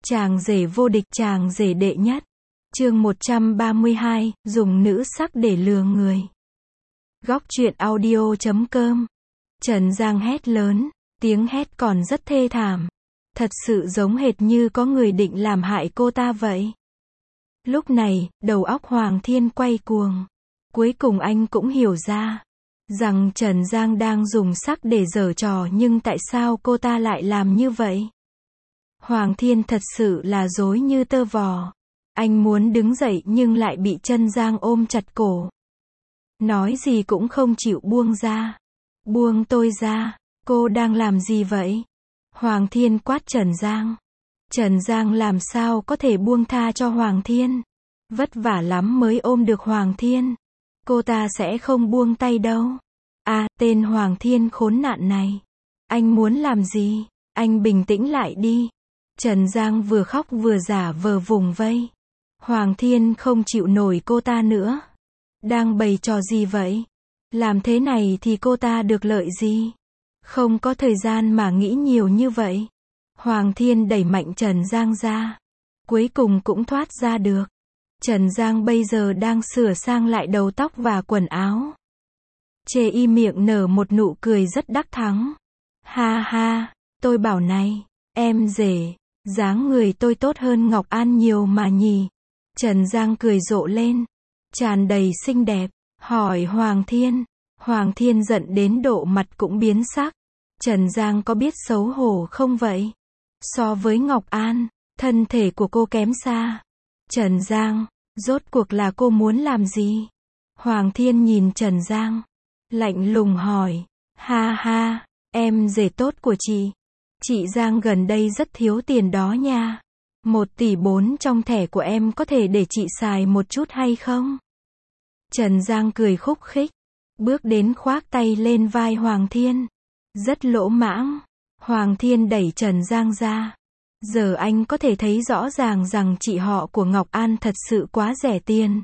Chàng rể vô địch, chàng rể đệ nhất. Chương 132, dùng nữ sắc để lừa người. Góc truyện audio.com. Trần Giang hét lớn, tiếng hét còn rất thê thảm. Thật sự giống hệt như có người định làm hại cô ta vậy. Lúc này, đầu óc Hoàng Thiên quay cuồng. Cuối cùng anh cũng hiểu ra rằng Trần Giang đang dùng sắc để giở trò, nhưng tại sao cô ta lại làm như vậy? Hoàng Thiên thật sự là rối như tơ vò. Anh muốn đứng dậy nhưng lại bị Trần Giang ôm chặt cổ. Nói gì cũng không chịu buông ra. Buông tôi ra, cô đang làm gì vậy? Hoàng Thiên quát Trần Giang. Trần Giang làm sao có thể buông tha cho Hoàng Thiên? Vất vả lắm mới ôm được Hoàng Thiên. Cô ta sẽ không buông tay đâu. À, tên Hoàng Thiên khốn nạn này. Anh muốn làm gì? Anh bình tĩnh lại đi. Trần Giang vừa khóc vừa giả vờ vùng vây. Hoàng Thiên không chịu nổi cô ta nữa. Đang bày trò gì vậy? Làm thế này thì cô ta được lợi gì? Không có thời gian mà nghĩ nhiều như vậy. Hoàng Thiên đẩy mạnh Trần Giang ra. Cuối cùng cũng thoát ra được. Trần Giang bây giờ đang sửa sang lại đầu tóc và quần áo. Chê y miệng nở một nụ cười rất đắc thắng. Ha ha, tôi bảo này, em rể, dáng người tôi tốt hơn Ngọc An nhiều mà nhỉ. Trần Giang cười rộ lên, tràn đầy xinh đẹp, hỏi Hoàng Thiên. Hoàng Thiên giận đến độ mặt cũng biến sắc. Trần Giang có biết xấu hổ không vậy? So với Ngọc An, thân thể của cô kém xa. Trần Giang, rốt cuộc là cô muốn làm gì? Hoàng Thiên nhìn Trần Giang, lạnh lùng hỏi. Ha ha, em rể tốt của chị Giang gần đây rất thiếu tiền đó nha. 1,4 tỷ trong thẻ của em có thể để chị xài một chút hay không? Trần Giang cười khúc khích, bước đến khoác tay lên vai Hoàng Thiên. Rất lỗ mãng. Hoàng Thiên đẩy Trần Giang ra. Giờ anh có thể thấy rõ ràng rằng chị họ của Ngọc An thật sự quá rẻ tiền.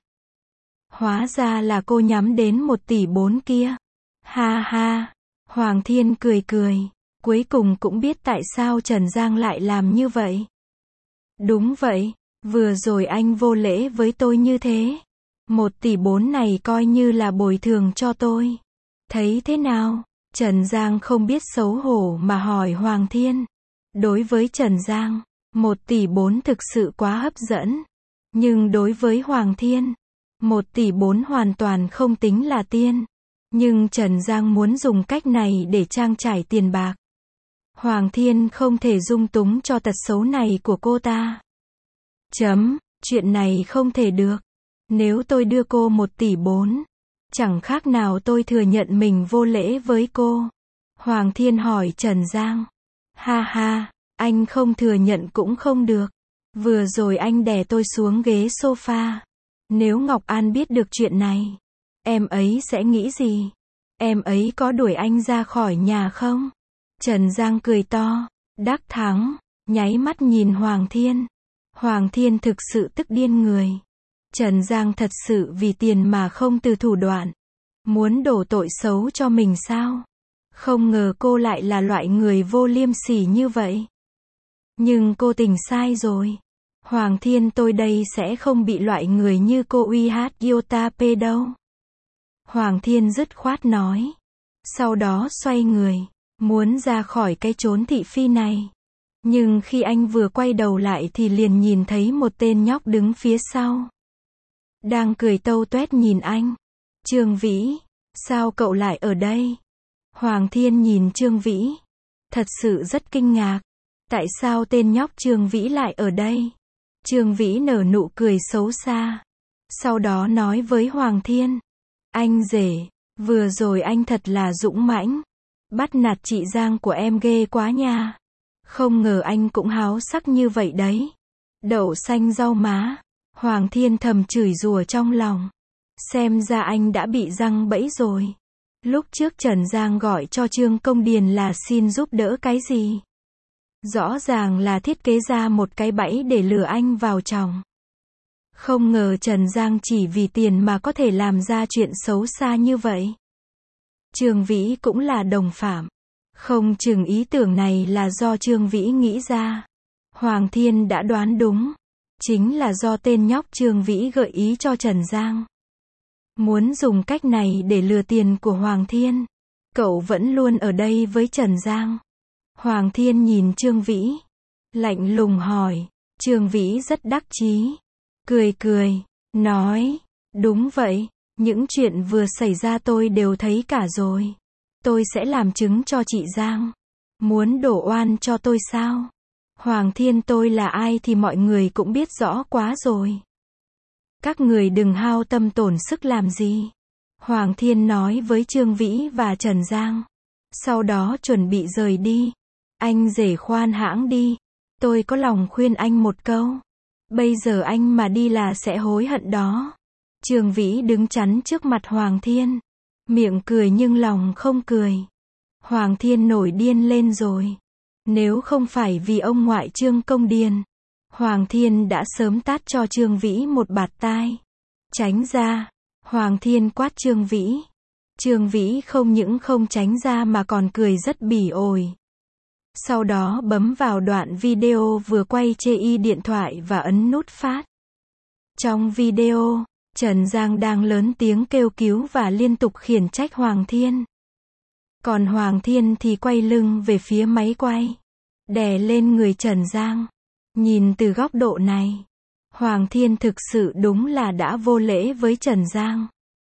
Hóa ra là cô nhắm đến 1,4 tỷ kia. Ha ha. Hoàng Thiên cười cười. Cuối cùng cũng biết tại sao Trần Giang lại làm như vậy. Đúng vậy. Vừa rồi anh vô lễ với tôi như thế. 1,4 tỷ này coi như là bồi thường cho tôi. Thấy thế nào? Trần Giang không biết xấu hổ mà hỏi Hoàng Thiên. Đối với Trần Giang, 1,4 tỷ thực sự quá hấp dẫn. Nhưng đối với Hoàng Thiên, 1,4 tỷ hoàn toàn không tính là tiền. Nhưng Trần Giang muốn dùng cách này để trang trải tiền bạc. Hoàng Thiên không thể dung túng cho tật xấu này của cô ta. Chuyện này không thể được. Nếu tôi đưa cô 1,4 tỷ, chẳng khác nào tôi thừa nhận mình vô lễ với cô. Hoàng Thiên hỏi Trần Giang. Ha ha, anh không thừa nhận cũng không được. Vừa rồi anh đè tôi xuống ghế sofa. Nếu Ngọc An biết được chuyện này, em ấy sẽ nghĩ gì? Em ấy có đuổi anh ra khỏi nhà không? Trần Giang cười to, đắc thắng, nháy mắt nhìn Hoàng Thiên. Hoàng Thiên thực sự tức điên người. Trần Giang thật sự vì tiền mà không từ thủ đoạn. Muốn đổ tội xấu cho mình sao? Không ngờ cô lại là loại người vô liêm sỉ như vậy. Nhưng cô tỉnh sai rồi. Hoàng Thiên, tôi đây sẽ không bị loại người như cô uy hát Yotape đâu. Hoàng Thiên dứt khoát nói. Sau đó xoay người, muốn ra khỏi cái chốn thị phi này. Nhưng khi anh vừa quay đầu lại thì liền nhìn thấy một tên nhóc đứng phía sau. Đang cười tâu toét nhìn anh. Trương Vĩ, sao cậu lại ở đây? Hoàng Thiên nhìn Trương Vĩ. Thật sự rất kinh ngạc. Tại sao tên nhóc Trương Vĩ lại ở đây? Trương Vĩ nở nụ cười xấu xa. Sau đó nói với Hoàng Thiên. Anh rể, vừa rồi anh thật là dũng mãnh. Bắt nạt chị Giang của em ghê quá nha. Không ngờ anh cũng háo sắc như vậy đấy. Đậu xanh rau má. Hoàng Thiên thầm chửi rủa trong lòng. Xem ra anh đã bị giăng bẫy rồi. Lúc trước Trần Giang gọi cho Trương Công Điền là xin giúp đỡ cái gì? Rõ ràng là thiết kế ra một cái bẫy để lừa anh vào chồng. Không ngờ Trần Giang chỉ vì tiền mà có thể làm ra chuyện xấu xa như vậy. Trương Vĩ cũng là đồng phạm. Không chừng ý tưởng này là do Trương Vĩ nghĩ ra. Hoàng Thiên đã đoán đúng. Chính là do tên nhóc Trương Vĩ gợi ý cho Trần Giang. Muốn dùng cách này để lừa tiền của Hoàng Thiên. Cậu vẫn luôn ở đây với Trần Giang. Hoàng Thiên nhìn Trương Vĩ. Lạnh lùng hỏi. Trương Vĩ rất đắc chí. Cười cười. Nói. Đúng vậy. Những chuyện vừa xảy ra tôi đều thấy cả rồi. Tôi sẽ làm chứng cho chị Giang. Muốn đổ oan cho tôi sao? Hoàng Thiên tôi là ai thì mọi người cũng biết rõ quá rồi. Các người đừng hao tâm tổn sức làm gì. Hoàng Thiên nói với Trương Vĩ và Trần Giang. Sau đó chuẩn bị rời đi. Anh rể khoan hãng đi. Tôi có lòng khuyên anh một câu. Bây giờ anh mà đi là sẽ hối hận đó. Trương Vĩ đứng chắn trước mặt Hoàng Thiên. Miệng cười nhưng lòng không cười. Hoàng Thiên nổi điên lên rồi. Nếu không phải vì ông ngoại Trương Công Điền, Hoàng Thiên đã sớm tát cho Trương Vĩ một bạt tai. Tránh ra. Hoàng Thiên quát Trương Vĩ. Trương Vĩ không những không tránh ra mà còn cười rất bỉ ổi. Sau đó bấm vào đoạn video vừa quay trên điện thoại và ấn nút phát. Trong video, Trần Giang đang lớn tiếng kêu cứu và liên tục khiển trách Hoàng Thiên. Còn Hoàng Thiên thì quay lưng về phía máy quay. Đè lên người Trần Giang. Nhìn từ góc độ này, Hoàng Thiên thực sự đúng là đã vô lễ với Trần Giang.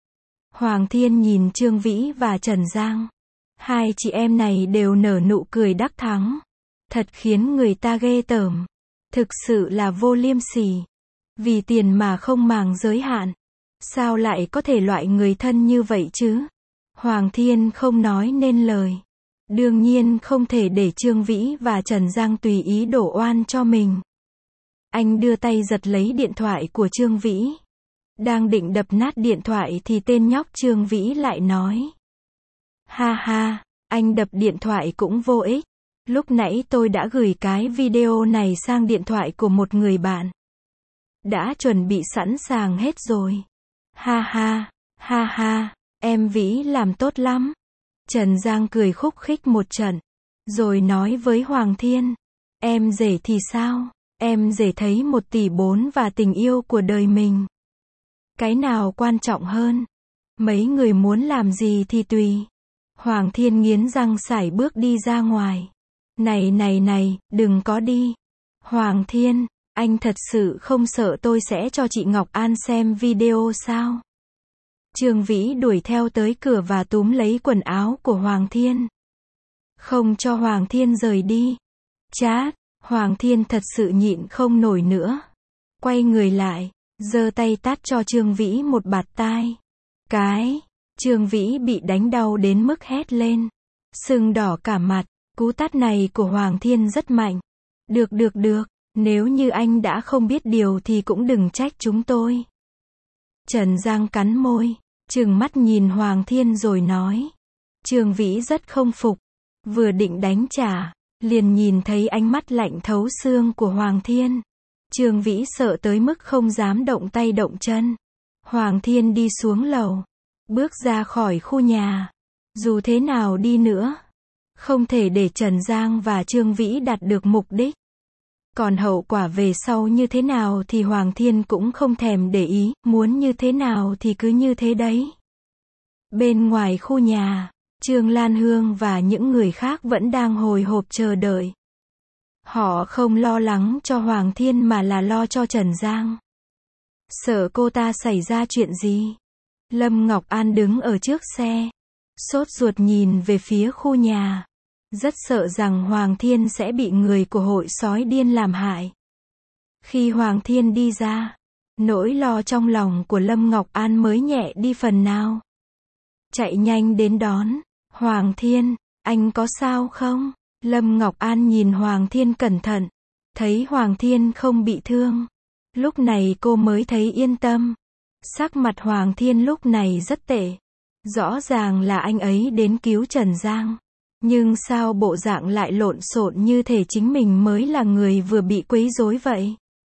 Hoàng Thiên nhìn Trương Vĩ và Trần Giang. Hai chị em này đều nở nụ cười đắc thắng. Thật khiến người ta ghê tởm. Thực sự là vô liêm sỉ. Vì tiền mà không màng giới hạn. Sao lại có thể loại người thân như vậy chứ? Hoàng Thiên không nói nên lời. Đương nhiên không thể để Trương Vĩ và Trần Giang tùy ý đổ oan cho mình. Anh đưa tay giật lấy điện thoại của Trương Vĩ. Đang định đập nát điện thoại thì tên nhóc Trương Vĩ lại nói. Ha ha, anh đập điện thoại cũng vô ích. Lúc nãy tôi đã gửi cái video này sang điện thoại của một người bạn. Đã chuẩn bị sẵn sàng hết rồi. Ha ha, em Vĩ làm tốt lắm. Trần Giang cười khúc khích một trận. Rồi nói với Hoàng Thiên. Em rể thì sao? Em rể thấy 1,4 tỷ và tình yêu của đời mình. Cái nào quan trọng hơn? Mấy người muốn làm gì thì tùy. Hoàng Thiên nghiến răng sải bước đi ra ngoài. Này, đừng có đi. Hoàng Thiên, anh thật sự không sợ tôi sẽ cho chị Ngọc An xem video sao? Trương Vĩ đuổi theo tới cửa và túm lấy quần áo của Hoàng Thiên. Không cho Hoàng Thiên rời đi. Chát, Hoàng Thiên thật sự nhịn không nổi nữa. Quay người lại, giơ tay tát cho Trương Vĩ một bạt tai. Trương Vĩ bị đánh đau đến mức hét lên. Sưng đỏ cả mặt, cú tát này của Hoàng Thiên rất mạnh. Được, nếu như anh đã không biết điều thì cũng đừng trách chúng tôi. Trần Giang cắn môi, trừng mắt nhìn Hoàng Thiên rồi nói. Trương Vĩ rất không phục, vừa định đánh trả, liền nhìn thấy ánh mắt lạnh thấu xương của Hoàng Thiên. Trương Vĩ sợ tới mức không dám động tay động chân. Hoàng Thiên đi xuống lầu, bước ra khỏi khu nhà. Dù thế nào đi nữa, không thể để Trần Giang và Trương Vĩ đạt được mục đích. Còn hậu quả về sau như thế nào thì Hoàng Thiên cũng không thèm để ý, muốn như thế nào thì cứ như thế đấy. Bên ngoài khu nhà, Trương Lan Hương và những người khác vẫn đang hồi hộp chờ đợi. Họ không lo lắng cho Hoàng Thiên mà là lo cho Trần Giang. Sợ cô ta xảy ra chuyện gì. Lâm Ngọc An đứng ở trước xe, sốt ruột nhìn về phía khu nhà. Rất sợ rằng Hoàng Thiên sẽ bị người của hội sói điên làm hại. Khi Hoàng Thiên đi ra, nỗi lo trong lòng của Lâm Ngọc An mới nhẹ đi phần nào. Chạy nhanh đến đón. Hoàng Thiên, anh có sao không? Lâm Ngọc An nhìn Hoàng Thiên cẩn thận. Thấy Hoàng Thiên không bị thương. Lúc này cô mới thấy yên tâm. Sắc mặt Hoàng Thiên lúc này rất tệ. Rõ ràng là anh ấy đến cứu Trần Giang. Nhưng sao bộ dạng lại lộn xộn như thể chính mình mới là người vừa bị quấy rối vậy?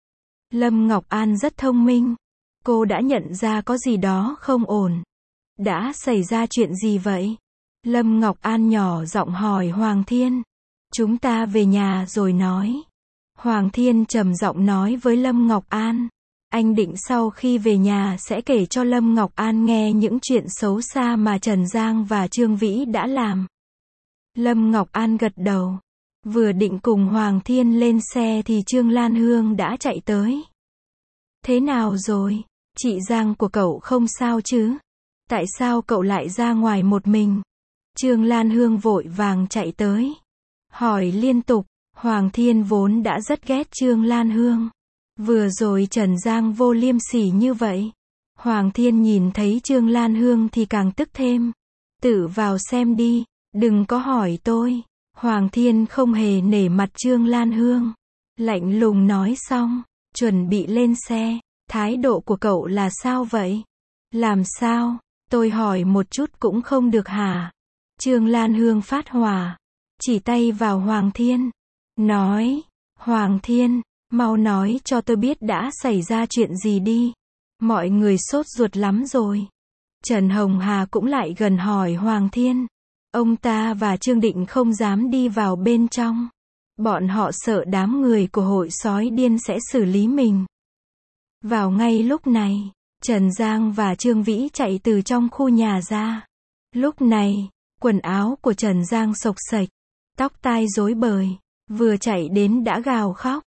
Lâm Ngọc An rất thông minh. Cô đã nhận ra có gì đó không ổn. Đã xảy ra chuyện gì vậy? Lâm Ngọc An nhỏ giọng hỏi Hoàng Thiên. Chúng ta về nhà rồi nói. Hoàng Thiên trầm giọng nói với Lâm Ngọc An. Anh định sau khi về nhà sẽ kể cho Lâm Ngọc An nghe những chuyện xấu xa mà Trần Giang và Trương Vĩ đã làm. Lâm Ngọc An gật đầu. Vừa định cùng Hoàng Thiên lên xe thì Trương Lan Hương đã chạy tới. Thế nào rồi? Chị Giang của cậu không sao chứ? Tại sao cậu lại ra ngoài một mình? Trương Lan Hương vội vàng chạy tới. Hỏi liên tục. Hoàng Thiên vốn đã rất ghét Trương Lan Hương. Vừa rồi Trần Giang vô liêm sỉ như vậy. Hoàng Thiên nhìn thấy Trương Lan Hương thì càng tức thêm. Tự vào xem đi, đừng có hỏi tôi. Hoàng Thiên không hề nể mặt Trương Lan Hương. Lạnh lùng nói xong, chuẩn bị lên xe. Thái độ của cậu là sao vậy? Làm sao? Tôi hỏi một chút cũng không được hả? Trương Lan Hương phát hỏa. Chỉ tay vào Hoàng Thiên. Nói, Hoàng Thiên, mau nói cho tôi biết đã xảy ra chuyện gì đi. Mọi người sốt ruột lắm rồi. Trần Hồng Hà cũng lại gần hỏi Hoàng Thiên. Ông ta và Trương Định không dám đi vào bên trong. Bọn họ sợ đám người của hội sói điên sẽ xử lý mình. Vào ngay lúc này, Trần Giang và Trương Vĩ chạy từ trong khu nhà ra. Lúc này, quần áo của Trần Giang xộc xệch, tóc tai rối bời, vừa chạy đến đã gào khóc.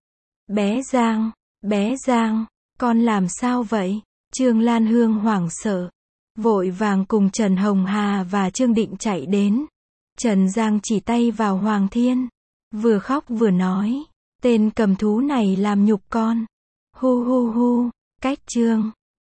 Bé Giang, con làm sao vậy? Trương Lan Hương hoảng sợ, vội vàng cùng Trần Hồng Hà và Trương Định chạy đến. Trần Giang chỉ tay vào Hoàng Thiên, vừa khóc vừa nói, tên cầm thú này làm nhục con. Hu hu hu, cách Trương